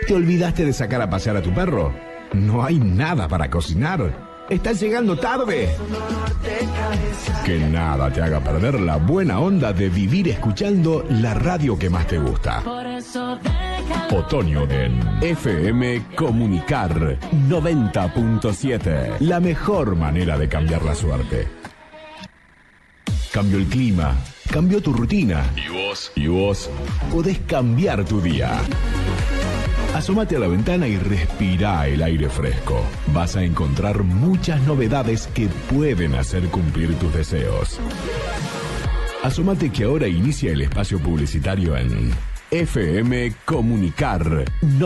¿Te olvidaste de sacar a pasear a tu perro? ¿No hay nada para cocinar? ¿Estás llegando tarde? Que nada te haga perder la buena onda de vivir escuchando la radio que más te gusta. Otoño en FM Comunicar 90.7. La mejor manera de cambiar la suerte. Cambió el clima, cambió tu rutina. Y vos podés cambiar tu día. Asómate a la ventana y respira el aire fresco. Vas a encontrar muchas novedades que pueden hacer cumplir tus deseos. Asómate que ahora inicia el espacio publicitario en FM Comunicar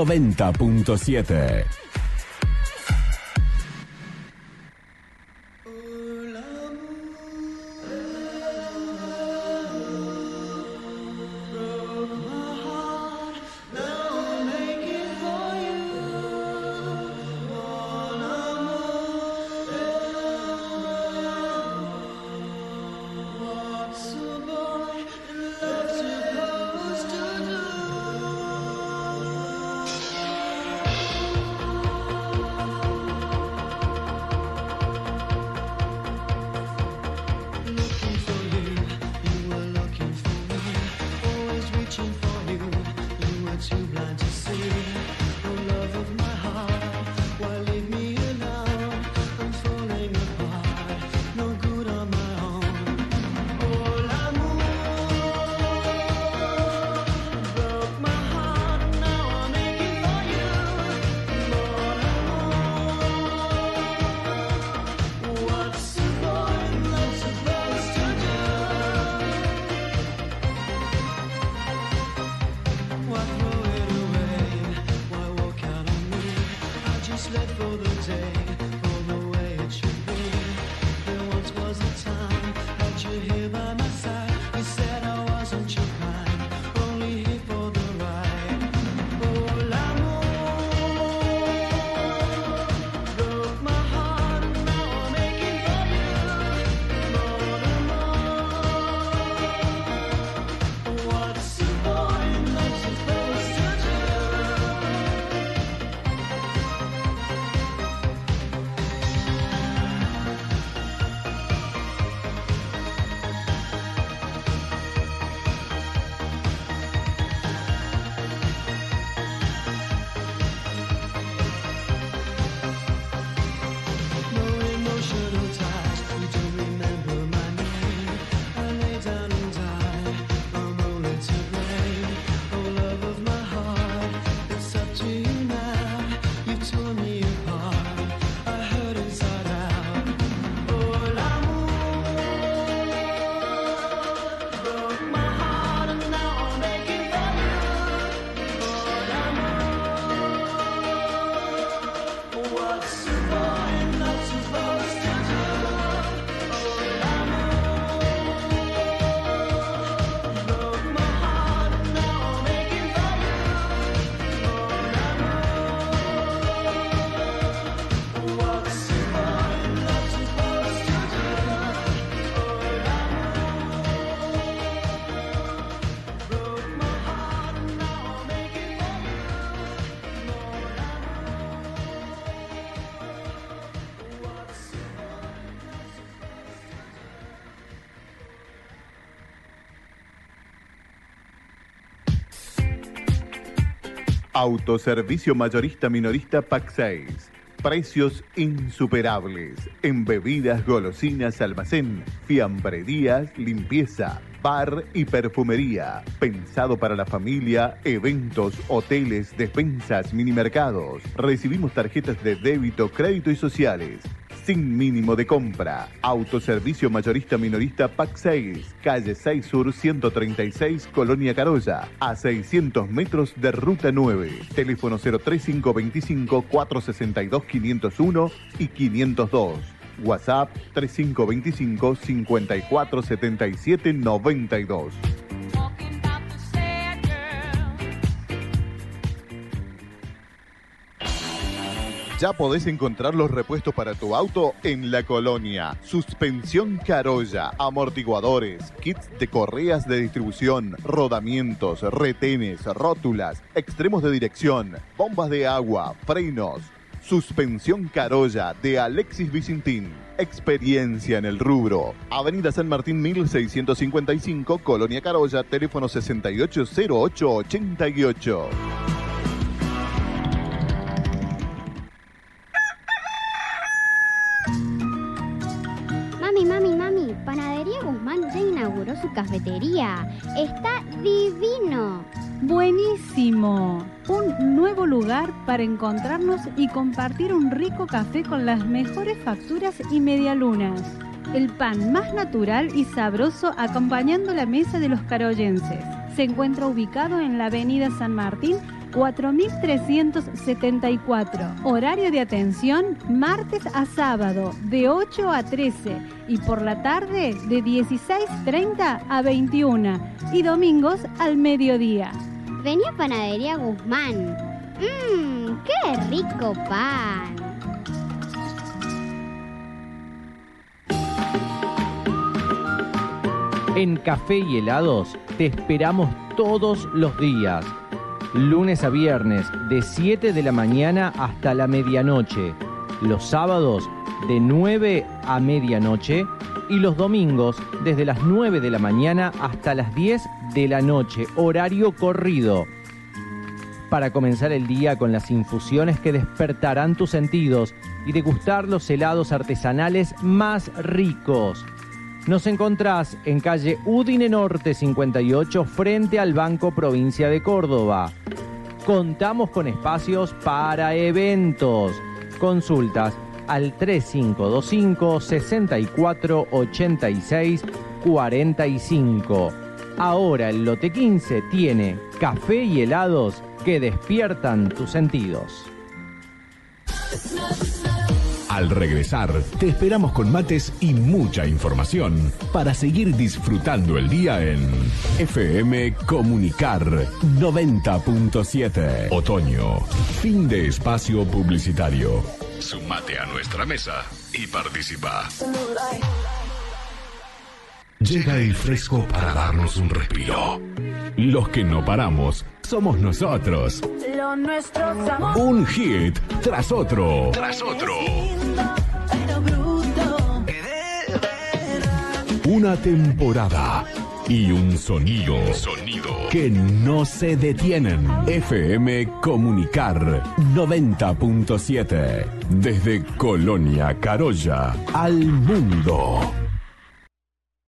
90.7. Autoservicio mayorista minorista PAC 6. Precios insuperables en bebidas, golosinas, almacén, fiambrerías, limpieza, bar y perfumería. Pensado para la familia, eventos, hoteles, despensas, minimercados. Recibimos tarjetas de débito, crédito y sociales. Sin mínimo de compra. Autoservicio mayorista minorista PAC 6, calle 6 Sur 136, Colonia Carolla, a 600 metros de Ruta 9. Teléfono 03525 462 501 y 502. WhatsApp 3525 5477 92. Ya podés encontrar los repuestos para tu auto en La Colonia. Suspensión Carolla, amortiguadores, kits de correas de distribución, rodamientos, retenes, rótulas, extremos de dirección, bombas de agua, frenos. Suspensión Carolla de Alexis Vicentín. Experiencia en el rubro. Avenida San Martín 1655, Colonia Carolla, teléfono 680888. Mami, Panadería Guzmán ya inauguró su cafetería. Está divino. Buenísimo. Un nuevo lugar para encontrarnos y compartir un rico café con las mejores facturas y medialunas. El pan más natural y sabroso acompañando la mesa de los caroyenses. Se encuentra ubicado en la Avenida San Martín 4374. Horario de atención martes a sábado de 8 a 13 y por la tarde de 16:30 a 21 y domingos al mediodía. Vení a Panadería Guzmán. ¡Qué rico pan! En Café y Helados te esperamos todos los días. Lunes a viernes de 7 de la mañana hasta la medianoche. Los sábados de 9 a medianoche y los domingos desde las 9 de la mañana hasta las 10 de la noche. Horario corrido. Para comenzar el día con las infusiones que despertarán tus sentidos y degustar los helados artesanales más ricos. Nos encontrás en calle Udine Norte 58 frente al Banco Provincia de Córdoba. Contamos con espacios para eventos. Consultas al 3525 64 86 45. Ahora el lote 15 tiene café y helados que despiertan tus sentidos. Al regresar, te esperamos con mates y mucha información para seguir disfrutando el día en FM Comunicar 90.7. Otoño, fin de espacio publicitario. Sumate a nuestra mesa y participa. Llega el fresco para darnos un respiro. Los que no paramos somos nosotros. Lo nuestro amor. Un hit tras otro. Una temporada y un sonido que no se detienen. FM Comunicar 90.7. Desde Colonia Carolla al mundo.